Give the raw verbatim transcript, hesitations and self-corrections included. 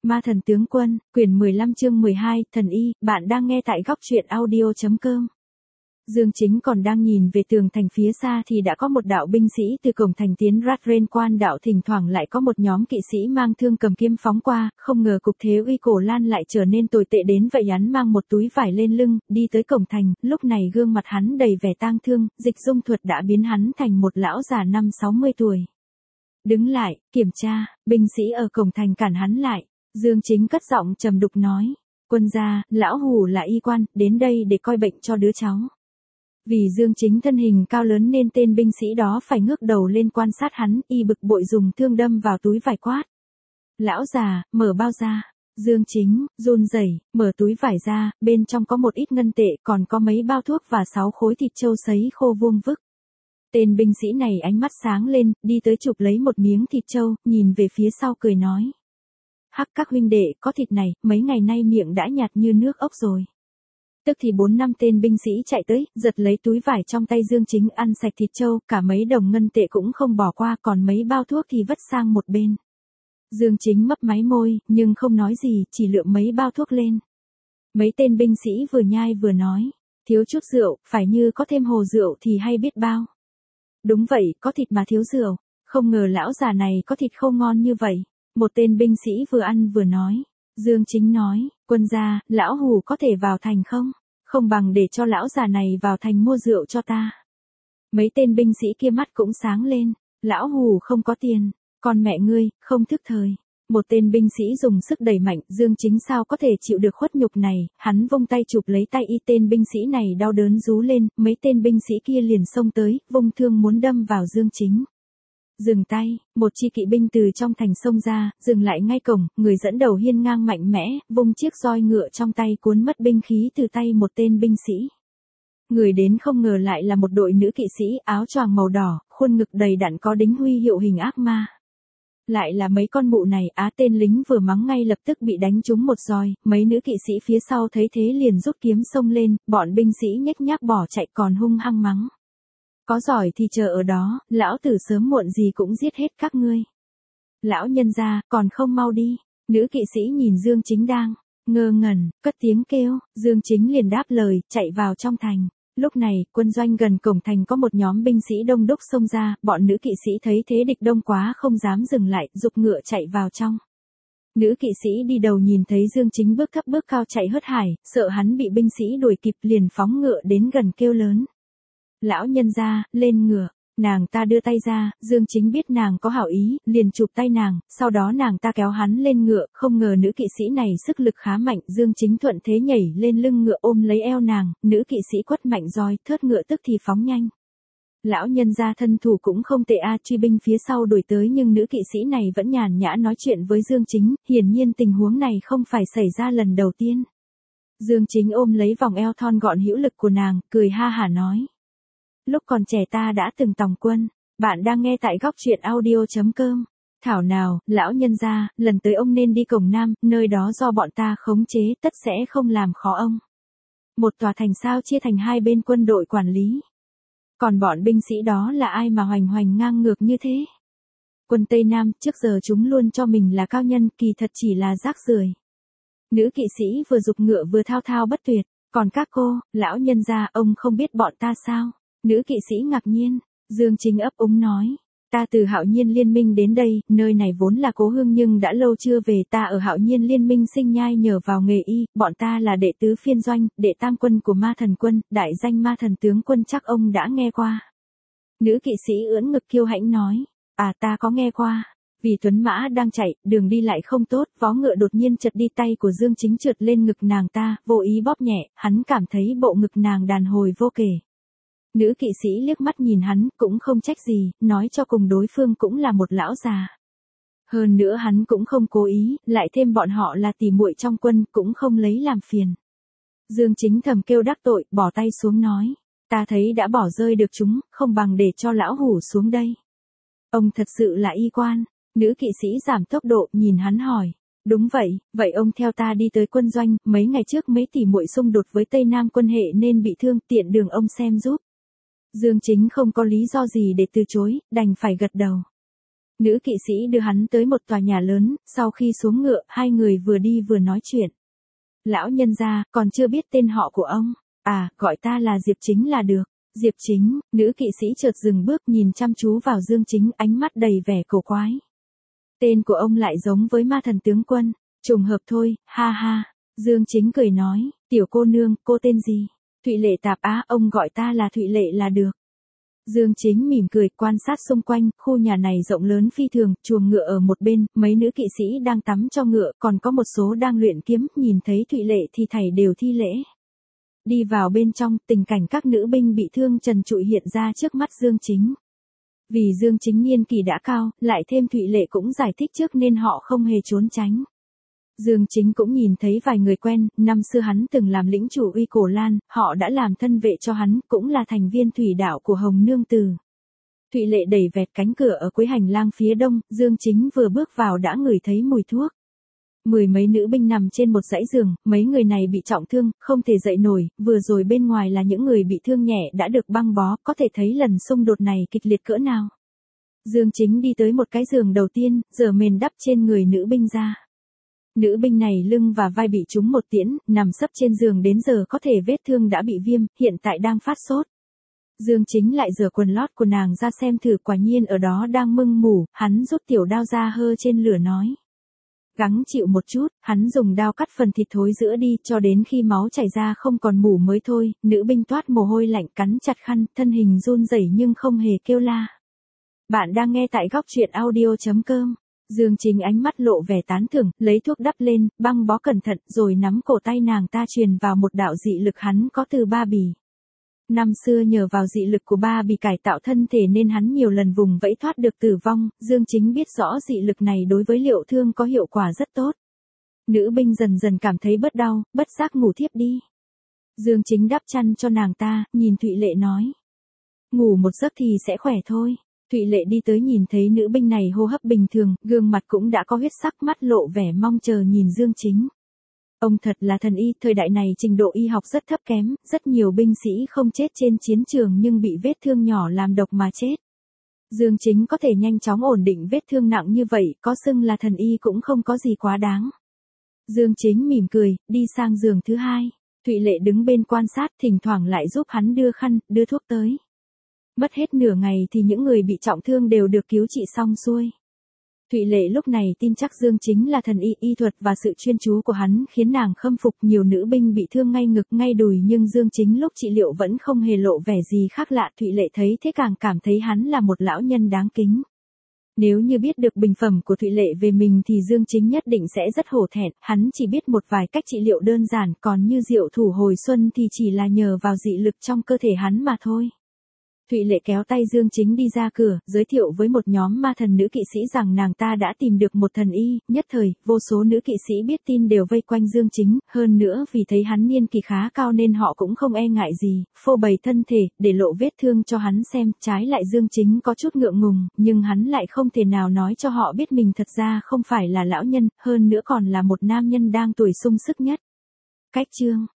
Ma thần tướng quân, quyển mười lăm chương mười hai, thần y, bạn đang nghe tại góc truyện audio.com. Dương Chính còn đang nhìn về tường thành phía xa thì đã có một đạo binh sĩ từ cổng thành tiến Ratren quan đạo, thỉnh thoảng lại có một nhóm kỵ sĩ mang thương cầm kiếm phóng qua, không ngờ cục thế uy cổ Lan lại trở nên tồi tệ đến vậy. Hắn mang một túi vải lên lưng, đi tới cổng thành, lúc này gương mặt hắn đầy vẻ tang thương, dịch dung thuật đã biến hắn thành một lão già năm sáu mươi tuổi. Đứng lại, kiểm tra, binh sĩ ở cổng thành cản hắn lại. Dương Chính cất giọng trầm đục nói, quân gia, lão hủ là y quan, đến đây để coi bệnh cho đứa cháu. Vì Dương Chính thân hình cao lớn nên tên binh sĩ đó phải ngước đầu lên quan sát hắn, y bực bội dùng thương đâm vào túi vải quát. Lão già, mở bao ra. Dương Chính, run rẩy, mở túi vải ra, bên trong có một ít ngân tệ, còn có mấy bao thuốc và sáu khối thịt trâu sấy khô vuông vức. Tên binh sĩ này ánh mắt sáng lên, đi tới chụp lấy một miếng thịt trâu, nhìn về phía sau cười nói. Hắc các huynh đệ, có thịt này, mấy ngày nay miệng đã nhạt như nước ốc rồi. Tức thì bốn năm tên binh sĩ chạy tới, giật lấy túi vải trong tay Dương Chính, ăn sạch thịt trâu, cả mấy đồng ngân tệ cũng không bỏ qua, còn mấy bao thuốc thì vứt sang một bên. Dương Chính mấp máy môi, nhưng không nói gì, chỉ lượm mấy bao thuốc lên. Mấy tên binh sĩ vừa nhai vừa nói, thiếu chút rượu, phải như có thêm hồ rượu thì hay biết bao. Đúng vậy, có thịt mà thiếu rượu, không ngờ lão già này có thịt khô ngon như vậy. Một tên binh sĩ vừa ăn vừa nói. Dương Chính nói, quân gia, lão hủ có thể vào thành không? Không bằng để cho lão già này vào thành mua rượu cho ta. Mấy tên binh sĩ kia mắt cũng sáng lên, lão hủ không có tiền, còn mẹ ngươi, không thức thời. Một tên binh sĩ dùng sức đẩy mạnh, Dương Chính sao có thể chịu được khuất nhục này, hắn vung tay chụp lấy tay y, tên binh sĩ này đau đớn rú lên, mấy tên binh sĩ kia liền xông tới, vung thương muốn đâm vào Dương Chính. Dừng tay, một chi kỵ binh từ trong thành xông ra, dừng lại ngay cổng, người dẫn đầu hiên ngang mạnh mẽ, vung chiếc roi ngựa trong tay cuốn mất binh khí từ tay một tên binh sĩ. Người đến không ngờ lại là một đội nữ kỵ sĩ, áo choàng màu đỏ, khuôn ngực đầy đặn có đính huy hiệu hình ác ma. Lại là mấy con mụ này, á tên lính vừa mắng ngay lập tức bị đánh trúng một roi, mấy nữ kỵ sĩ phía sau thấy thế liền rút kiếm xông lên, bọn binh sĩ nhếch nhác bỏ chạy còn hung hăng mắng. Có giỏi thì chờ ở đó, lão tử sớm muộn gì cũng giết hết các ngươi. Lão nhân gia, còn không mau đi. Nữ kỵ sĩ nhìn Dương Chính đang ngơ ngẩn, cất tiếng kêu, Dương Chính liền đáp lời, chạy vào trong thành. Lúc này, quân doanh gần cổng thành có một nhóm binh sĩ đông đúc xông ra, bọn nữ kỵ sĩ thấy thế địch đông quá không dám dừng lại, giục ngựa chạy vào trong. Nữ kỵ sĩ đi đầu nhìn thấy Dương Chính bước thấp bước cao chạy hớt hải, sợ hắn bị binh sĩ đuổi kịp liền phóng ngựa đến gần kêu lớn. Lão nhân gia, lên ngựa, nàng ta đưa tay ra, Dương Chính biết nàng có hảo ý, liền chụp tay nàng, sau đó nàng ta kéo hắn lên ngựa, không ngờ nữ kỵ sĩ này sức lực khá mạnh, Dương Chính thuận thế nhảy lên lưng ngựa ôm lấy eo nàng, nữ kỵ sĩ quất mạnh roi, thớt ngựa tức thì phóng nhanh. Lão nhân gia thân thủ cũng không tệ a, truy binh phía sau đuổi tới nhưng nữ kỵ sĩ này vẫn nhàn nhã nói chuyện với Dương Chính, hiển nhiên tình huống này không phải xảy ra lần đầu tiên. Dương Chính ôm lấy vòng eo thon gọn hữu lực của nàng, cười ha hả nói. Lúc còn trẻ ta đã từng tòng quân, bạn đang nghe tại góc truyện audio.com. Thảo nào, lão nhân gia, lần tới ông nên đi cổng Nam, nơi đó do bọn ta khống chế, tất sẽ không làm khó ông. Một tòa thành sao chia thành hai bên quân đội quản lý. Còn bọn binh sĩ đó là ai mà hoành hoành ngang ngược như thế? Quân Tây Nam, trước giờ chúng luôn cho mình là cao nhân, kỳ thật chỉ là rác rưởi. Nữ kỵ sĩ vừa giục ngựa vừa thao thao bất tuyệt, còn các cô, lão nhân gia, ông không biết bọn ta sao? Nữ kỵ sĩ ngạc nhiên, Dương Chính ấp úng nói, ta từ Hạo Nhiên Liên Minh đến đây, nơi này vốn là cố hương nhưng đã lâu chưa về, ta ở Hạo Nhiên Liên Minh sinh nhai nhờ vào nghề y, bọn ta là đệ tứ phiên doanh, đệ tam quân của Ma Thần Quân, đại danh Ma Thần Tướng Quân chắc ông đã nghe qua. Nữ kỵ sĩ ưỡn ngực kiêu hãnh nói, à ta có nghe qua. Vì tuấn mã đang chạy, đường đi lại không tốt, vó ngựa đột nhiên chật đi, tay của Dương Chính trượt lên ngực nàng ta, vô ý bóp nhẹ, hắn cảm thấy bộ ngực nàng đàn hồi vô kể. Nữ kỵ sĩ liếc mắt nhìn hắn, cũng không trách gì, nói cho cùng đối phương cũng là một lão già. Hơn nữa hắn cũng không cố ý, lại thêm bọn họ là tỉ muội trong quân, cũng không lấy làm phiền. Dương Chính thầm kêu đắc tội, bỏ tay xuống nói, ta thấy đã bỏ rơi được chúng, không bằng để cho lão hủ xuống đây. Ông thật sự là y quan. Nữ kỵ sĩ giảm tốc độ, nhìn hắn hỏi. Đúng vậy, vậy ông theo ta đi tới quân doanh, mấy ngày trước mấy tỷ muội xung đột với Tây Nam quân hệ nên bị thương, tiện đường ông xem giúp. Dương Chính không có lý do gì để từ chối, đành phải gật đầu. Nữ kỵ sĩ đưa hắn tới một tòa nhà lớn, sau khi xuống ngựa, hai người vừa đi vừa nói chuyện. Lão nhân gia, còn chưa biết tên họ của ông. À, gọi ta là Diệp Chính là được. Diệp Chính, nữ kỵ sĩ chợt dừng bước nhìn chăm chú vào Dương Chính, ánh mắt đầy vẻ cổ quái. Tên của ông lại giống với ma thần tướng quân. Trùng hợp thôi, ha ha. Dương Chính cười nói, tiểu cô nương, cô tên gì? Thụy Lệ Tạp Á, ông gọi ta là Thụy Lệ là được. Dương Chính mỉm cười, quan sát xung quanh, khu nhà này rộng lớn phi thường, chuồng ngựa ở một bên, mấy nữ kỵ sĩ đang tắm cho ngựa, còn có một số đang luyện kiếm, nhìn thấy Thụy Lệ thì thảy đều thi lễ. Đi vào bên trong, tình cảnh các nữ binh bị thương trần trụi hiện ra trước mắt Dương Chính. Vì Dương Chính niên kỳ đã cao, lại thêm Thụy Lệ cũng giải thích trước nên họ không hề trốn tránh. Dương Chính cũng nhìn thấy vài người quen, năm xưa hắn từng làm lĩnh chủ Uy Cổ Lan, họ đã làm thân vệ cho hắn, cũng là thành viên thủy đạo của Hồng Nương Tử. Thụy Lệ đẩy vẹt cánh cửa ở cuối hành lang phía đông, Dương Chính vừa bước vào đã ngửi thấy mùi thuốc. Mười mấy nữ binh nằm trên một dãy giường, mấy người này bị trọng thương, không thể dậy nổi, vừa rồi bên ngoài là những người bị thương nhẹ đã được băng bó, có thể thấy lần xung đột này kịch liệt cỡ nào. Dương Chính đi tới một cái giường đầu tiên, giở mền đắp trên người nữ binh ra. Nữ binh này lưng và vai bị trúng một tiễn, nằm sấp trên giường đến giờ có thể vết thương đã bị viêm, hiện tại đang phát sốt. Dương Chính lại giở quần lót của nàng ra xem thử, quả nhiên ở đó đang mưng mủ, hắn rút tiểu đao ra hơ trên lửa nói. Gắng chịu một chút, hắn dùng đao cắt phần thịt thối giữa đi cho đến khi máu chảy ra không còn mủ mới thôi, nữ binh toát mồ hôi lạnh cắn chặt khăn, thân hình run rẩy nhưng không hề kêu la. Bạn đang nghe tại góc truyện audio chấm com. Dương Chính ánh mắt lộ vẻ tán thưởng, lấy thuốc đắp lên, băng bó cẩn thận, rồi nắm cổ tay nàng ta truyền vào một đạo dị lực hắn có từ Ba Bì. Năm xưa nhờ vào dị lực của Ba Bì cải tạo thân thể nên hắn nhiều lần vùng vẫy thoát được tử vong, Dương Chính biết rõ dị lực này đối với liệu thương có hiệu quả rất tốt. Nữ binh dần dần cảm thấy bớt đau, bất giác ngủ thiếp đi. Dương Chính đắp chăn cho nàng ta, nhìn Thụy Lệ nói. Ngủ một giấc thì sẽ khỏe thôi. Thụy Lệ đi tới nhìn thấy nữ binh này hô hấp bình thường, gương mặt cũng đã có huyết sắc, mắt lộ vẻ mong chờ nhìn Dương Chính. Ông thật là thần y, thời đại này trình độ y học rất thấp kém, rất nhiều binh sĩ không chết trên chiến trường nhưng bị vết thương nhỏ làm độc mà chết. Dương Chính có thể nhanh chóng ổn định vết thương nặng như vậy, có xưng là thần y cũng không có gì quá đáng. Dương Chính mỉm cười, đi sang giường thứ hai. Thụy Lệ đứng bên quan sát, thỉnh thoảng lại giúp hắn đưa khăn, đưa thuốc tới. Mất hết nửa ngày thì những người bị trọng thương đều được cứu trị xong xuôi. Thụy Lệ lúc này tin chắc Dương Chính là thần y, y thuật và sự chuyên chú của hắn khiến nàng khâm phục. Nhiều nữ binh bị thương ngay ngực ngay đùi nhưng Dương Chính lúc trị liệu vẫn không hề lộ vẻ gì khác lạ. Thụy Lệ thấy thế càng cảm thấy hắn là một lão nhân đáng kính. Nếu như biết được bình phẩm của Thụy Lệ về mình thì Dương Chính nhất định sẽ rất hổ thẹn, hắn chỉ biết một vài cách trị liệu đơn giản, còn như diệu thủ hồi xuân thì chỉ là nhờ vào dị lực trong cơ thể hắn mà thôi. Thụy Lệ kéo tay Dương Chính đi ra cửa, giới thiệu với một nhóm ma thần nữ kỵ sĩ rằng nàng ta đã tìm được một thần y, nhất thời, vô số nữ kỵ sĩ biết tin đều vây quanh Dương Chính, hơn nữa vì thấy hắn niên kỳ khá cao nên họ cũng không e ngại gì, phô bày thân thể, để lộ vết thương cho hắn xem, trái lại Dương Chính có chút ngượng ngùng, nhưng hắn lại không thể nào nói cho họ biết mình thật ra không phải là lão nhân, hơn nữa còn là một nam nhân đang tuổi sung sức nhất. Cách chương